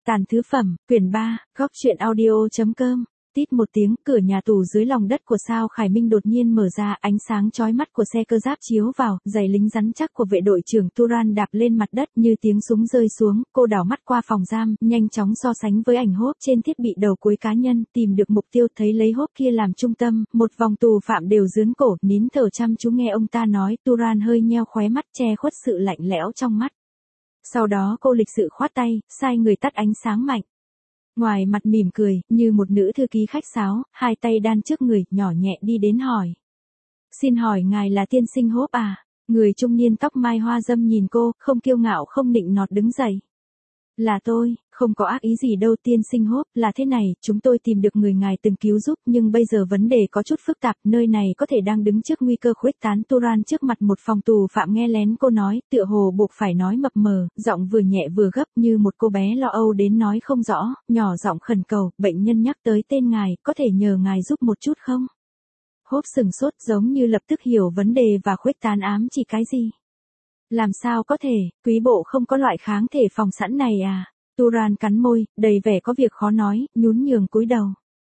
Tàn thứ phẩm, quyển 3, góc truyện audio.com. Tít một tiếng, cửa nhà tù dưới lòng đất của Sao Khải Minh đột nhiên mở ra, ánh sáng chói mắt của xe cơ giáp chiếu vào, giày lính rắn chắc của vệ đội trưởng Turan đạp lên mặt đất như tiếng súng rơi xuống, cô đảo mắt qua phòng giam, nhanh chóng so sánh với ảnh hốp trên thiết bị đầu cuối cá nhân, tìm được mục tiêu, thấy lấy hốp kia làm trung tâm, một vòng tù phạm đều dướn cổ, nín thở chăm chú nghe ông ta nói. Turan hơi nheo khóe mắt che khuất sự lạnh lẽo trong mắt. Sau đó cô lịch sự khoát tay, sai người tắt ánh sáng mạnh. Ngoài mặt mỉm cười, như một nữ thư ký khách sáo, hai tay đan trước người, nhỏ nhẹ đi đến hỏi. Xin hỏi ngài là tiên sinh Hốp à? Người trung niên tóc mai hoa dâm nhìn cô, không kiêu ngạo không nịnh nọt đứng dậy. Là tôi, không có ác ý gì đâu tiên sinh Hốp, là thế này, chúng tôi tìm được người ngài từng cứu giúp, nhưng bây giờ vấn đề có chút phức tạp, nơi này có thể đang đứng trước nguy cơ khuếch tán. Turan trước mặt một phòng tù phạm nghe lén cô nói, tựa hồ buộc phải nói mập mờ, giọng vừa nhẹ vừa gấp như một cô bé lo âu đến nói không rõ, nhỏ giọng khẩn cầu, bệnh nhân nhắc tới tên ngài, có thể nhờ ngài giúp một chút không? Hốp sừng sốt giống như lập tức hiểu vấn đề và khuếch tán ám chỉ cái gì. Làm sao có thể, quý bộ không có loại kháng thể phòng sẵn này à? Turan cắn môi, đầy vẻ có việc khó nói, nhún nhường cúi đầu.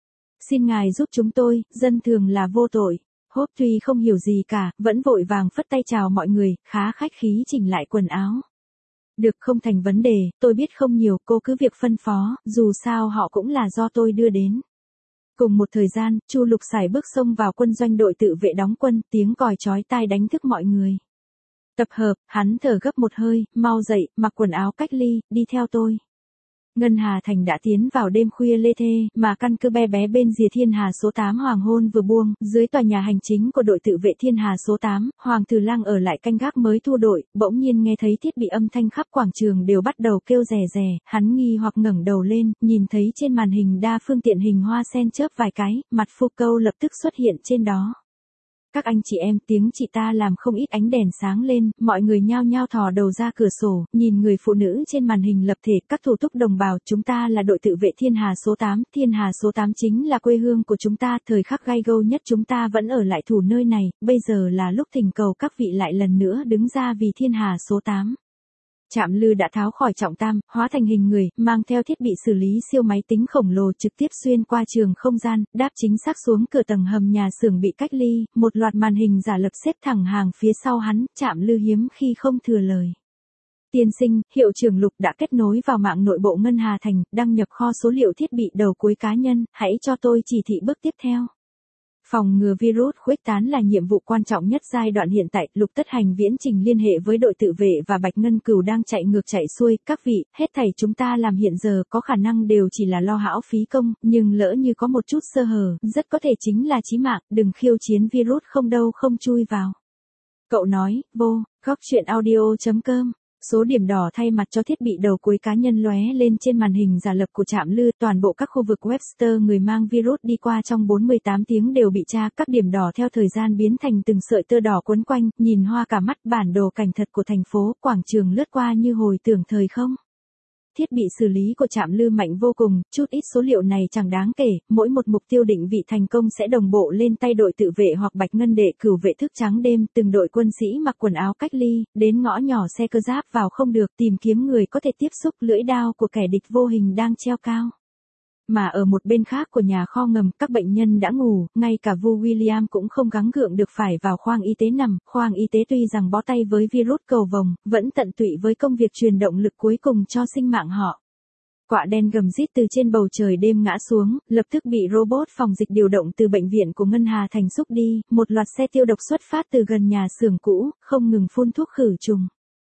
Xin ngài giúp chúng tôi, dân thường là vô tội. Hốp tuy không hiểu gì cả, vẫn vội vàng phất tay chào mọi người, khá khách khí chỉnh lại quần áo. Được, không thành vấn đề, tôi biết không nhiều, cô cứ việc phân phó, dù sao họ cũng là do tôi đưa đến. Cùng một thời gian, Chu Lục Sải bước xông vào quân doanh đội tự vệ đóng quân, tiếng còi chói tai đánh thức mọi người. Tập hợp, hắn thở gấp một hơi, mau dậy, mặc quần áo cách ly, đi theo tôi. Ngân Hà Thành đã tiến vào đêm khuya lê thê, mà căn cứ bé bé bên rìa Thiên Hà số 8 hoàng hôn vừa buông, dưới tòa nhà hành chính của đội tự vệ Thiên Hà số 8, Hoàng Tử Lang ở lại canh gác mới thu đội, bỗng nhiên nghe thấy thiết bị âm thanh khắp quảng trường đều bắt đầu kêu rè rè, hắn nghi hoặc ngẩng đầu lên, nhìn thấy trên màn hình đa phương tiện hình hoa sen chớp vài cái, mặt Foucault lập tức xuất hiện trên đó. Các anh chị em, tiếng chị ta làm không ít ánh đèn sáng lên, mọi người nhao nhao thò đầu ra cửa sổ, nhìn người phụ nữ trên màn hình lập thể, các thủ túc đồng bào, chúng ta là đội tự vệ Thiên Hà số 8, Thiên Hà số 8 chính là quê hương của chúng ta, thời khắc gai gâu nhất chúng ta vẫn ở lại thủ nơi này, bây giờ là lúc thỉnh cầu các vị lại lần nữa đứng ra vì Thiên Hà số 8. Trạm Lư đã tháo khỏi trọng tam, hóa thành hình người, mang theo thiết bị xử lý siêu máy tính khổng lồ trực tiếp xuyên qua trường không gian, đáp chính xác xuống cửa tầng hầm nhà xưởng bị cách ly, một loạt màn hình giả lập xếp thẳng hàng phía sau hắn, Trạm Lư hiếm khi không thừa lời. Tiên sinh, hiệu trưởng Lục đã kết nối vào mạng nội bộ Ngân Hà Thành, đăng nhập kho số liệu thiết bị đầu cuối cá nhân, hãy cho tôi chỉ thị bước tiếp theo. Phòng ngừa virus khuếch tán là nhiệm vụ quan trọng nhất giai đoạn hiện tại, Lục Tất Hành viễn trình liên hệ với đội tự vệ và Bạch Ngân Cửu đang chạy ngược chạy xuôi, các vị, hết thảy chúng ta làm hiện giờ có khả năng đều chỉ là lo hão phí công, nhưng lỡ như có một chút sơ hở, rất có thể chính là chí mạng, đừng khiêu chiến virus không đâu không chui vào. Cậu nói, vô, góc truyện audio.com. Số điểm đỏ thay mặt cho thiết bị đầu cuối cá nhân lóe lên trên màn hình giả lập của Trạm Lư, toàn bộ các khu vực Webster người mang virus đi qua trong 48 tiếng đều bị tra, các điểm đỏ theo thời gian biến thành từng sợi tơ đỏ quấn quanh, nhìn hoa cả mắt, bản đồ cảnh thật của thành phố, quảng trường lướt qua như hồi tưởng thời không. Thiết bị xử lý của Trạm Lư mạnh vô cùng, chút ít số liệu này chẳng đáng kể, mỗi một mục tiêu định vị thành công sẽ đồng bộ lên tay đội tự vệ hoặc Bạch Ngân Đệ Cửu vệ thức trắng đêm, từng đội quân sĩ mặc quần áo cách ly, đến ngõ nhỏ xe cơ giáp vào không được, tìm kiếm người có thể tiếp xúc, lưỡi đao của kẻ địch vô hình đang treo cao. Mà ở một bên khác của nhà kho ngầm, các bệnh nhân đã ngủ, ngay cả Vu William cũng không gắng gượng được phải vào khoang y tế nằm, khoang y tế tuy rằng bó tay với virus cầu vồng, vẫn tận tụy với công việc truyền động lực cuối cùng cho sinh mạng họ. Quạ đen gầm rít từ trên bầu trời đêm ngã xuống, lập tức bị robot phòng dịch điều động từ bệnh viện của Ngân Hà Thành xúc đi, một loạt xe tiêu độc xuất phát từ gần nhà xưởng cũ, không ngừng phun thuốc khử trùng.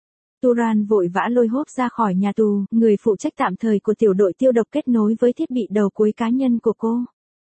Turan vội vã lôi Hốp ra khỏi nhà tù, người phụ trách tạm thời của tiểu đội tiêu độc kết nối với thiết bị đầu cuối cá nhân của cô.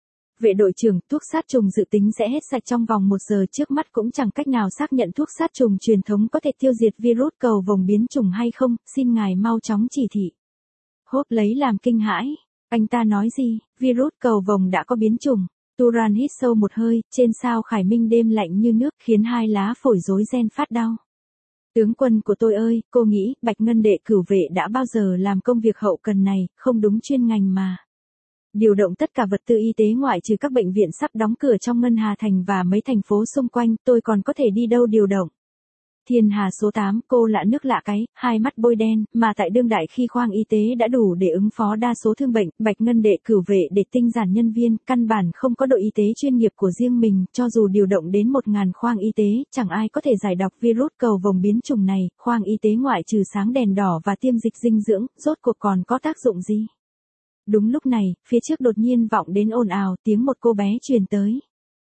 Vệ đội trưởng, thuốc sát trùng dự tính sẽ hết sạch trong vòng 1 giờ, trước mắt cũng chẳng cách nào xác nhận thuốc sát trùng truyền thống có thể tiêu diệt virus cầu vồng biến chủng hay không, xin ngài mau chóng chỉ thị. Hốp lấy làm kinh hãi, anh ta nói gì, virus cầu vồng đã có biến chủng. Turan hít sâu một hơi, trên Sao Khải Minh đêm lạnh như nước khiến hai lá phổi rối ren phát đau. Tướng quân của tôi ơi, cô nghĩ Bạch Ngân Đệ Cửu vệ đã bao giờ làm công việc hậu cần này, không đúng chuyên ngành mà. Điều động tất cả vật tư y tế ngoại trừ các bệnh viện sắp đóng cửa trong Ngân Hà Thành và mấy thành phố xung quanh, tôi còn có thể đi đâu điều động. Thiên Hà số 8, cô lạ nước lạ cái, hai mắt bôi đen, mà tại đương đại khi khoang y tế đã đủ để ứng phó đa số thương bệnh, Bạch Ngân Đệ cửu vệ để tinh giản nhân viên, căn bản không có đội y tế chuyên nghiệp của riêng mình, cho dù điều động đến 1.000 khoang y tế, chẳng ai có thể giải độc virus cầu vồng biến chủng này, khoang y tế ngoại trừ sáng đèn đỏ và tiêm dịch dinh dưỡng, rốt cuộc còn có tác dụng gì? Đúng lúc này, phía trước đột nhiên vọng đến ồn ào, tiếng một cô bé truyền tới.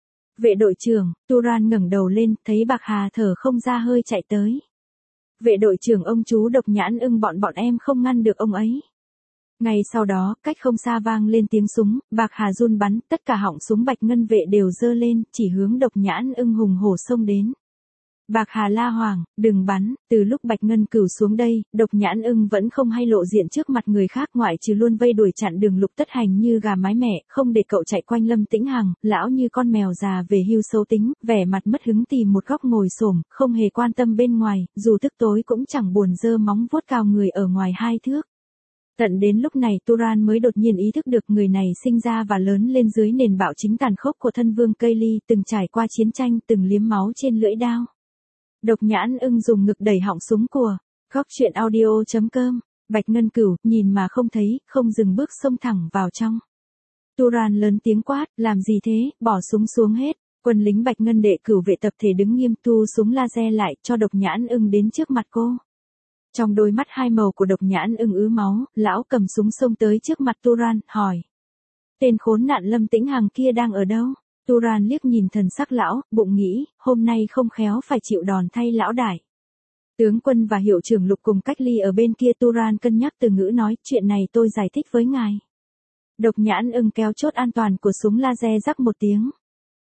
Vệ đội trưởng, Turan ngẩng đầu lên, thấy Bạc Hà thở không ra hơi chạy tới. Vệ đội trưởng ông chú Độc Nhãn Ưng bọn em không ngăn được ông ấy. Ngay sau đó, cách không xa vang lên tiếng súng, Bạc Hà run bắn, tất cả họng súng Bạch Ngân vệ đều giơ lên, chỉ hướng Độc Nhãn Ưng hùng hổ xông đến. Bạc Hà la hoảng, đừng bắn, từ lúc Bạch Ngân Cửu xuống đây, Độc Nhãn Ưng vẫn không hay lộ diện trước mặt người khác ngoại trừ luôn vây đuổi chặn đường Lục Tất Hành như gà mái mẹ, không để cậu chạy quanh Lâm Tĩnh Hằng, lão như con mèo già về hưu xấu tính, vẻ mặt mất hứng tìm một góc ngồi xổm, không hề quan tâm bên ngoài, dù tức tối cũng chẳng buồn giơ móng vuốt cào người ở ngoài 2 thước. Tận đến lúc này Turan mới đột nhiên ý thức được người này sinh ra và lớn lên dưới nền bạo chính tàn khốc của thân vương Kaylee, từng trải qua chiến tranh, từng liếm máu trên lưỡi đao. Độc Nhãn Ưng dùng ngực đẩy họng súng của. Góc truyện audio.com. Bạch Ngân Cửu, nhìn mà không thấy, không dừng bước xông thẳng vào trong. Turan lớn tiếng quát, làm gì thế, bỏ súng xuống hết. Quân lính Bạch Ngân Đệ cửu vệ tập thể đứng nghiêm thu súng laser lại, cho Độc Nhãn Ưng đến trước mặt cô. Trong đôi mắt hai màu của Độc Nhãn Ưng ứ máu, lão cầm súng xông tới trước mặt Turan, hỏi. Tên khốn nạn Lâm Tĩnh Hằng kia đang ở đâu? Turan liếc nhìn thần sắc lão, bụng nghĩ, hôm nay không khéo phải chịu đòn thay lão đại. Tướng quân và hiệu trưởng Lục cùng cách ly ở bên kia. Turan cân nhắc từ ngữ nói, chuyện này tôi giải thích với ngài. Độc Nhãn Ưng kéo chốt an toàn của súng laser rắc một tiếng.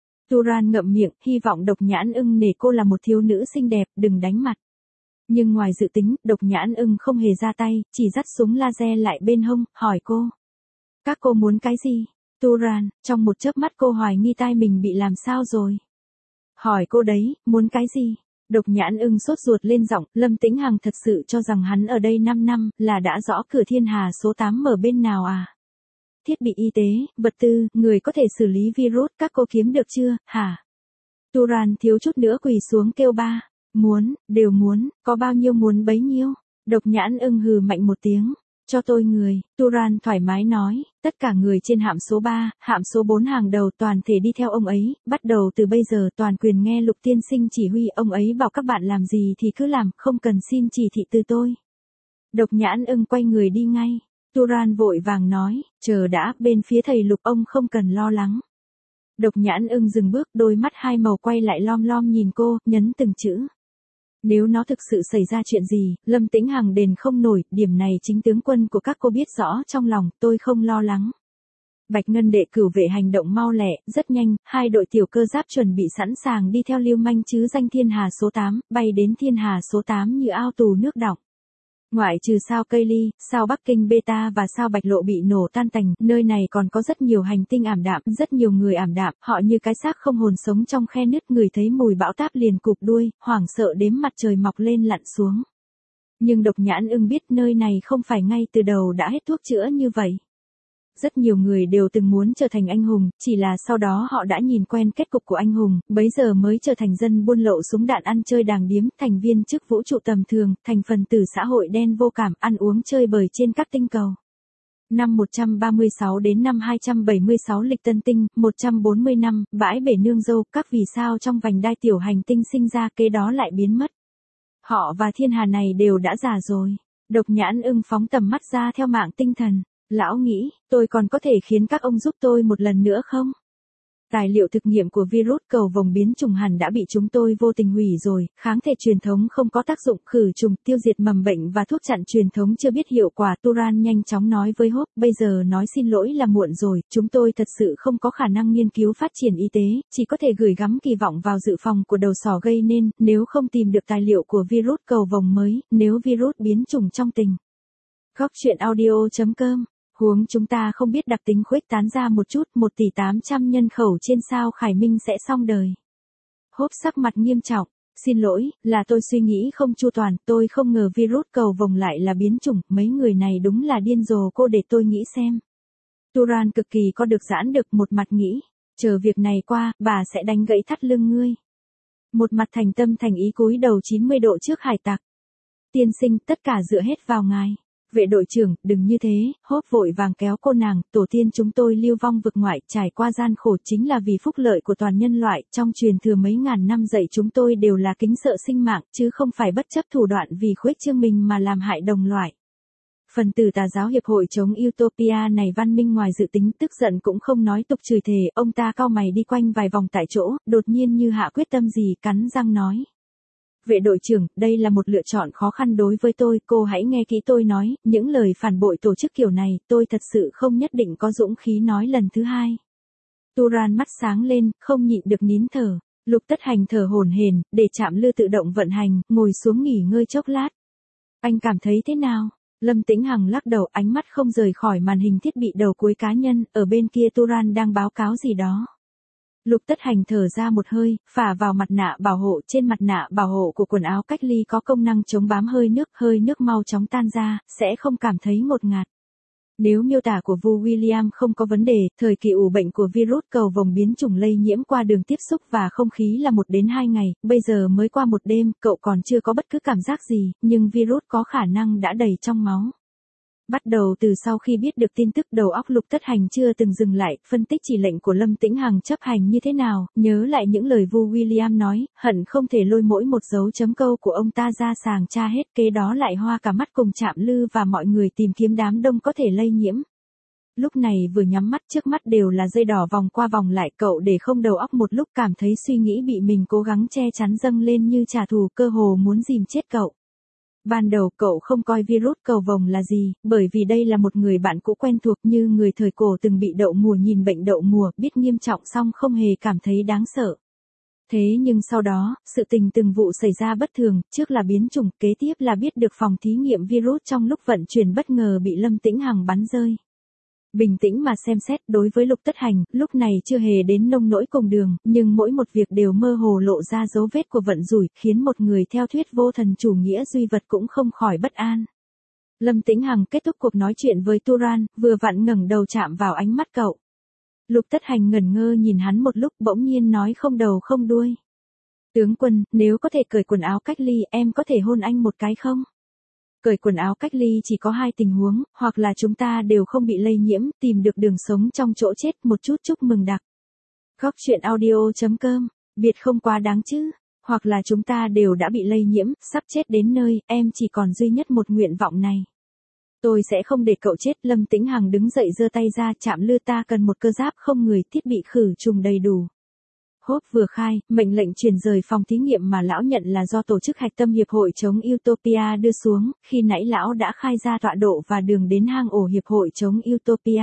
Turan ngậm miệng, hy vọng Độc Nhãn Ưng nể cô là một thiếu nữ xinh đẹp, đừng đánh mặt. Nhưng ngoài dự tính, Độc Nhãn Ưng không hề ra tay, chỉ dắt súng laser lại bên hông, hỏi cô. Các cô muốn cái gì? Turan, trong một chớp mắt cô hoài nghi tai mình bị làm sao rồi. Hỏi cô đấy, muốn cái gì? Độc Nhãn Ưng sốt ruột lên giọng, Lâm Tĩnh Hằng thật sự cho rằng hắn ở đây 5 năm, là đã rõ cửa Thiên Hà số 8 mở bên nào à? Thiết bị y tế, vật tư, người có thể xử lý virus, các cô kiếm được chưa, hả? Turan thiếu chút nữa quỳ xuống kêu ba. Muốn, đều muốn, có bao nhiêu muốn bấy nhiêu. Độc Nhãn Ưng hừ mạnh một tiếng. Cho tôi người, Turan thoải mái nói, tất cả người trên hạm số 3, hạm số 4 hàng đầu toàn thể đi theo ông ấy, bắt đầu từ bây giờ toàn quyền nghe Lục tiên sinh chỉ huy, ông ấy bảo các bạn làm gì thì cứ làm, không cần xin chỉ thị từ tôi. Độc Nhãn Ưng quay người đi ngay, Turan vội vàng nói, chờ đã, bên phía thầy Lục ông không cần lo lắng. Độc Nhãn Ưng dừng bước, đôi mắt hai màu quay lại lom lom nhìn cô, nhấn từng chữ. Nếu nó thực sự xảy ra chuyện gì, Lâm Tĩnh Hằng đền không nổi, điểm này chính tướng quân của các cô biết rõ trong lòng, tôi không lo lắng. Bạch Ngân Đệ cửu vệ hành động mau lẹ, rất nhanh, hai đội tiểu cơ giáp chuẩn bị sẵn sàng đi theo Lưu Manh chứ danh Thiên Hà số 8, bay đến Thiên Hà số 8 như ao tù nước đọng. Ngoại trừ sao Kaylee, sao Bắc Kinh Beta và sao Bạch Lộ bị nổ tan tành, nơi này còn có rất nhiều hành tinh ảm đạm, rất nhiều người ảm đạm, họ như cái xác không hồn sống trong khe nứt, người thấy mùi bão táp liền cụp đuôi, hoảng sợ đếm mặt trời mọc lên lặn xuống. Nhưng Độc Nhãn Ưng biết nơi này không phải ngay từ đầu đã hết thuốc chữa như vậy. Rất nhiều người đều từng muốn trở thành anh hùng, chỉ là sau đó họ đã nhìn quen kết cục của anh hùng, bấy giờ mới trở thành dân buôn lậu súng đạn ăn chơi đàng điếm, thành viên chức vũ trụ tầm thường, thành phần tử xã hội đen vô cảm, ăn uống chơi bời trên các tinh cầu. Năm 136 đến năm 276 lịch Tân Tinh, 140 năm, bãi bể nương dâu, các vì sao trong vành đai tiểu hành tinh sinh ra kế đó lại biến mất. Họ và Thiên Hà này đều đã già rồi. Độc Nhãn Ưng phóng tầm mắt ra theo mạng tinh thần. Lão nghĩ, tôi còn có thể khiến các ông giúp tôi một lần nữa không? Tài liệu thực nghiệm của virus cầu vồng biến chủng hẳn đã bị chúng tôi vô tình hủy rồi, kháng thể truyền thống không có tác dụng, khử trùng, tiêu diệt mầm bệnh và thuốc chặn truyền thống chưa biết hiệu quả. Turan nhanh chóng nói với Hope, bây giờ nói xin lỗi là muộn rồi, chúng tôi thật sự không có khả năng nghiên cứu phát triển y tế, chỉ có thể gửi gắm kỳ vọng vào dự phòng của đầu sỏ gây nên, nếu không tìm được tài liệu của virus cầu vồng mới, nếu virus biến chủng trong tình. Góc truyện audio.com. Huống chúng ta không biết đặc tính khuếch tán ra một chút, 1 tỷ 800 nhân khẩu trên sao Khải Minh sẽ xong đời. Hốp sắc mặt nghiêm trọng, xin lỗi, là tôi suy nghĩ không chu toàn, tôi không ngờ virus cầu vồng lại là biến chủng, mấy người này đúng là điên rồ, cô để tôi nghĩ xem. Turan cực kỳ có được giãn được, một mặt nghĩ, chờ việc này qua, bà sẽ đánh gãy thắt lưng ngươi. Một mặt thành tâm thành ý cúi đầu 90 độ trước hải tặc. Tiên sinh, tất cả dựa hết vào ngài. Vệ đội trưởng, đừng như thế, Hốp vội vàng kéo cô nàng, tổ tiên chúng tôi lưu vong vực ngoại, trải qua gian khổ chính là vì phúc lợi của toàn nhân loại, trong truyền thừa mấy ngàn năm dạy chúng tôi đều là kính sợ sinh mạng, chứ không phải bất chấp thủ đoạn vì khuếch trương mình mà làm hại đồng loại. Phần tử tà giáo hiệp hội chống Utopia này văn minh ngoài dự tính, tức giận cũng không nói tục chửi thề, ông ta cau mày đi quanh vài vòng tại chỗ, đột nhiên như hạ quyết tâm gì, cắn răng nói. Vệ đội trưởng, đây là một lựa chọn khó khăn đối với tôi, cô hãy nghe kỹ tôi nói, những lời phản bội tổ chức kiểu này, tôi thật sự không nhất định có dũng khí nói lần thứ hai. Turan mắt sáng lên, không nhịn được nín thở. Lục Tất Hành thở hổn hển, để chạm lư tự động vận hành, ngồi xuống nghỉ ngơi chốc lát. Anh cảm thấy thế nào? Lâm Tĩnh Hằng lắc đầu, ánh mắt không rời khỏi màn hình thiết bị đầu cuối cá nhân, ở bên kia Turan đang báo cáo gì đó. Lục Tất Hành thở ra một hơi, phả vào mặt nạ bảo hộ, trên mặt nạ bảo hộ của quần áo cách ly có công năng chống bám hơi nước mau chóng tan ra, sẽ không cảm thấy ngột ngạt. Nếu miêu tả của Vu William không có vấn đề, thời kỳ ủ bệnh của virus cầu vồng biến chủng lây nhiễm qua đường tiếp xúc và không khí là 1 đến 2 ngày, bây giờ mới qua 1 đêm, cậu còn chưa có bất cứ cảm giác gì, nhưng virus có khả năng đã đầy trong máu. Bắt đầu từ sau khi biết được tin tức, đầu óc Lục Tất Hành chưa từng dừng lại, phân tích chỉ lệnh của Lâm Tĩnh Hằng chấp hành như thế nào, nhớ lại những lời Vu William nói, hận không thể lôi mỗi một dấu chấm câu của ông ta ra sàng tra hết, kế đó lại hoa cả mắt cùng Trạm Lư và mọi người tìm kiếm đám đông có thể lây nhiễm. Lúc này vừa nhắm mắt, trước mắt đều là dây đỏ vòng qua vòng lại, cậu để không đầu óc một lúc, cảm thấy suy nghĩ bị mình cố gắng che chắn dâng lên như trả thù, cơ hồ muốn dìm chết cậu. Ban đầu cậu không coi virus cầu vồng là gì, bởi vì đây là một người bạn cũ quen thuộc, như người thời cổ từng bị đậu mùa nhìn bệnh đậu mùa, biết nghiêm trọng song không hề cảm thấy đáng sợ. Thế nhưng sau đó, sự tình từng vụ xảy ra bất thường, trước là biến chủng, kế tiếp là biết được phòng thí nghiệm virus trong lúc vận chuyển bất ngờ bị Lâm Tĩnh Hằng bắn rơi. Bình tĩnh mà xem xét, đối với Lục Tất Hành, lúc này chưa hề đến nông nỗi cùng đường, nhưng mỗi một việc đều mơ hồ lộ ra dấu vết của vận rủi, khiến một người theo thuyết vô thần chủ nghĩa duy vật cũng không khỏi bất an. Lâm Tĩnh Hằng kết thúc cuộc nói chuyện với Turan, vừa vặn ngẩng đầu chạm vào ánh mắt cậu. Lục Tất Hành ngẩn ngơ nhìn hắn một lúc, bỗng nhiên nói không đầu không đuôi. Tướng quân, nếu có thể cởi quần áo cách ly, em có thể hôn anh một cái không? Cởi quần áo cách ly chỉ có 2 tình huống, hoặc là chúng ta đều không bị lây nhiễm, tìm được đường sống trong chỗ chết, một chút chúc mừng đặc. Góc truyện audio.com, biệt không quá đáng chứ, hoặc là chúng ta đều đã bị lây nhiễm, sắp chết đến nơi, em chỉ còn duy nhất một nguyện vọng này. Tôi sẽ không để cậu chết. Lâm Tĩnh Hằng đứng dậy giơ tay ra, Trạm Lư, ta cần một cơ giáp không người, thiết bị khử trùng đầy đủ. Hốp vừa khai, mệnh lệnh chuyển rời phòng thí nghiệm mà lão nhận là do tổ chức hạch tâm hiệp hội chống Utopia đưa xuống, khi nãy lão đã khai ra tọa độ và đường đến hang ổ hiệp hội chống Utopia.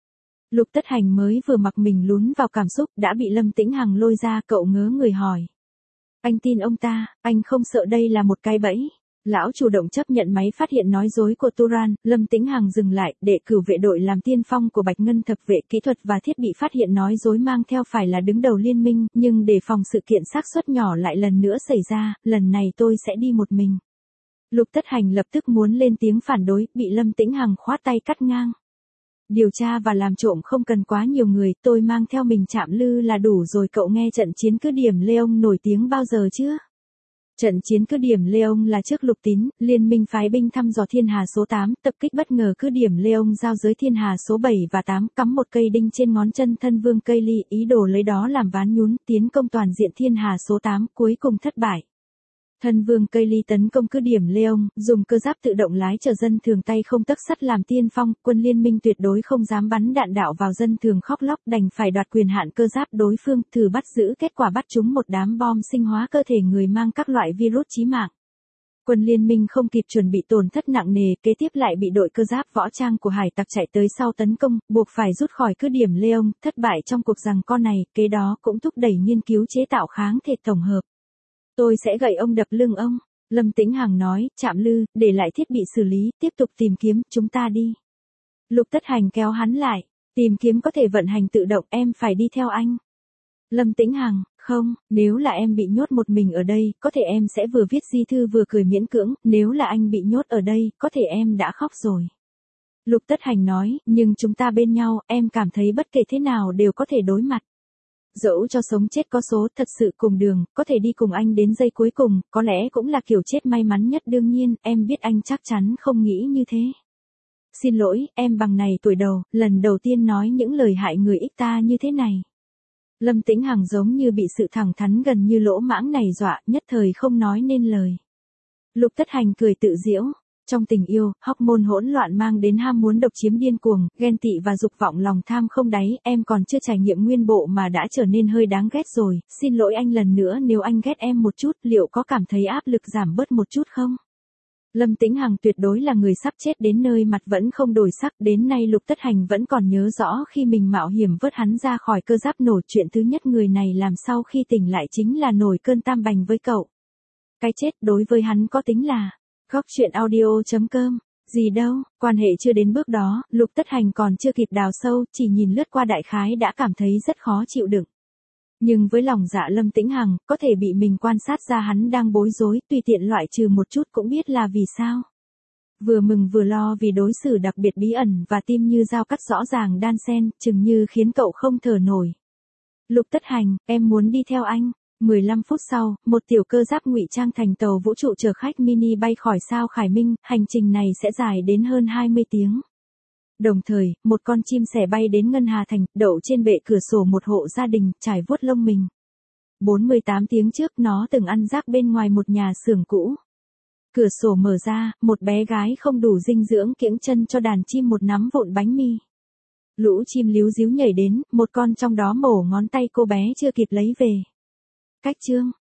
Lục Tất Hành mới vừa mặc mình lún vào cảm xúc, đã bị Lâm Tĩnh Hằng lôi ra, cậu ngớ người hỏi. Anh tin ông ta, anh không sợ đây là một cái bẫy? Lão chủ động chấp nhận máy phát hiện nói dối của Turan, Lâm Tĩnh Hằng dừng lại, để cử vệ đội làm tiên phong của Bạch Ngân thập vệ kỹ thuật và thiết bị phát hiện nói dối mang theo phải là đứng đầu liên minh, nhưng để phòng sự kiện xác suất nhỏ lại lần nữa xảy ra, lần này tôi sẽ đi một mình. Lục Tất Hành lập tức muốn lên tiếng phản đối, bị Lâm Tĩnh Hằng khoát tay cắt ngang. Điều tra và làm trộm không cần quá nhiều người, tôi mang theo mình Trạm Lư là đủ rồi. Cậu nghe trận chiến cứ điểm Leon nổi tiếng bao giờ chưa? Trận chiến cứ điểm Leon là trước Lục Tín, liên minh phái binh thăm dò thiên hà số 8, tập kích bất ngờ cứ điểm Leon giao giới thiên hà số 7 và 8, cắm một cây đinh trên ngón chân thân vương cây ly, ý đồ lấy đó làm ván nhún, tiến công toàn diện thiên hà số 8, cuối cùng thất bại. Thân vương cây ly tấn công cứ điểm Leon, dùng cơ giáp tự động lái chở dân thường tay không tấc sắt làm tiên phong, quân liên minh tuyệt đối không dám bắn đạn đạo vào dân thường, khóc lóc đành phải đoạt quyền hạn cơ giáp đối phương, thử bắt giữ, kết quả bắt chúng một đám bom sinh hóa cơ thể người mang các loại virus chí mạng. Quân liên minh không kịp chuẩn bị, tổn thất nặng nề, kế tiếp lại bị đội cơ giáp võ trang của hải tặc chạy tới sau tấn công, buộc phải rút khỏi cứ điểm Leon, thất bại trong cuộc giằng co này, kế đó cũng thúc đẩy nghiên cứu chế tạo kháng thể tổng hợp. Tôi sẽ gậy ông đập lưng ông, Lâm Tĩnh Hằng nói. Trạm Lư, để lại thiết bị xử lý, tiếp tục tìm kiếm, chúng ta đi. Lục Tất Hành kéo hắn lại, tìm kiếm có thể vận hành tự động, em phải đi theo anh. Lâm Tĩnh Hằng, không, nếu là em bị nhốt một mình ở đây, có thể em sẽ vừa viết di thư vừa cười miễn cưỡng, nếu là anh bị nhốt ở đây, có thể em đã khóc rồi. Lục Tất Hành nói, nhưng chúng ta bên nhau, em cảm thấy bất kể thế nào đều có thể đối mặt. Dẫu cho sống chết có số, thật sự cùng đường, có thể đi cùng anh đến giây cuối cùng, có lẽ cũng là kiểu chết may mắn nhất. Đương nhiên, em biết anh chắc chắn không nghĩ như thế. Xin lỗi, em bằng này tuổi đầu, lần đầu tiên nói những lời hại người ích ta như thế này. Lâm Tĩnh Hằng giống như bị sự thẳng thắn gần như lỗ mãng này dọa, nhất thời không nói nên lời. Lục Tất Hành cười tự giễu. Trong tình yêu, hormone hỗn loạn mang đến ham muốn độc chiếm điên cuồng, ghen tị và dục vọng lòng tham không đáy, em còn chưa trải nghiệm nguyên bộ mà đã trở nên hơi đáng ghét rồi, xin lỗi anh lần nữa nếu anh ghét em một chút, liệu có cảm thấy áp lực giảm bớt một chút không? Lâm Tĩnh Hằng tuyệt đối là người sắp chết đến nơi mặt vẫn không đổi sắc, đến nay Lục Tất Hành vẫn còn nhớ rõ khi mình mạo hiểm vớt hắn ra khỏi cơ giáp nổ, chuyện thứ nhất người này làm sau khi tỉnh lại chính là nổi cơn tam bành với cậu. Cái chết đối với hắn có tính là Góc truyện audio.com. Gì đâu, quan hệ chưa đến bước đó, Lục Tất Hành còn chưa kịp đào sâu, chỉ nhìn lướt qua đại khái đã cảm thấy rất khó chịu đựng. Nhưng với lòng dạ Lâm Tĩnh Hằng, có thể bị mình quan sát ra hắn đang bối rối, tùy tiện loại trừ một chút cũng biết là vì sao. Vừa mừng vừa lo vì đối xử đặc biệt bí ẩn và tim như dao cắt rõ ràng đan xen, chừng như khiến cậu không thở nổi. Lục Tất Hành, em muốn đi theo anh. 15 phút sau, một tiểu cơ giáp ngụy trang thành tàu vũ trụ chở khách mini bay khỏi sao Khải Minh, hành trình này sẽ dài đến hơn 20 tiếng. Đồng thời, một con chim sẻ bay đến Ngân Hà Thành, đậu trên bệ cửa sổ một hộ gia đình, trải vuốt lông mình. 48 tiếng trước nó từng ăn rác bên ngoài một nhà xưởng cũ. Cửa sổ mở ra, một bé gái không đủ dinh dưỡng kiễng chân cho đàn chim một nắm vụn bánh mì. Lũ chim líu ríu nhảy đến, một con trong đó mổ ngón tay cô bé chưa kịp lấy về. Cách chương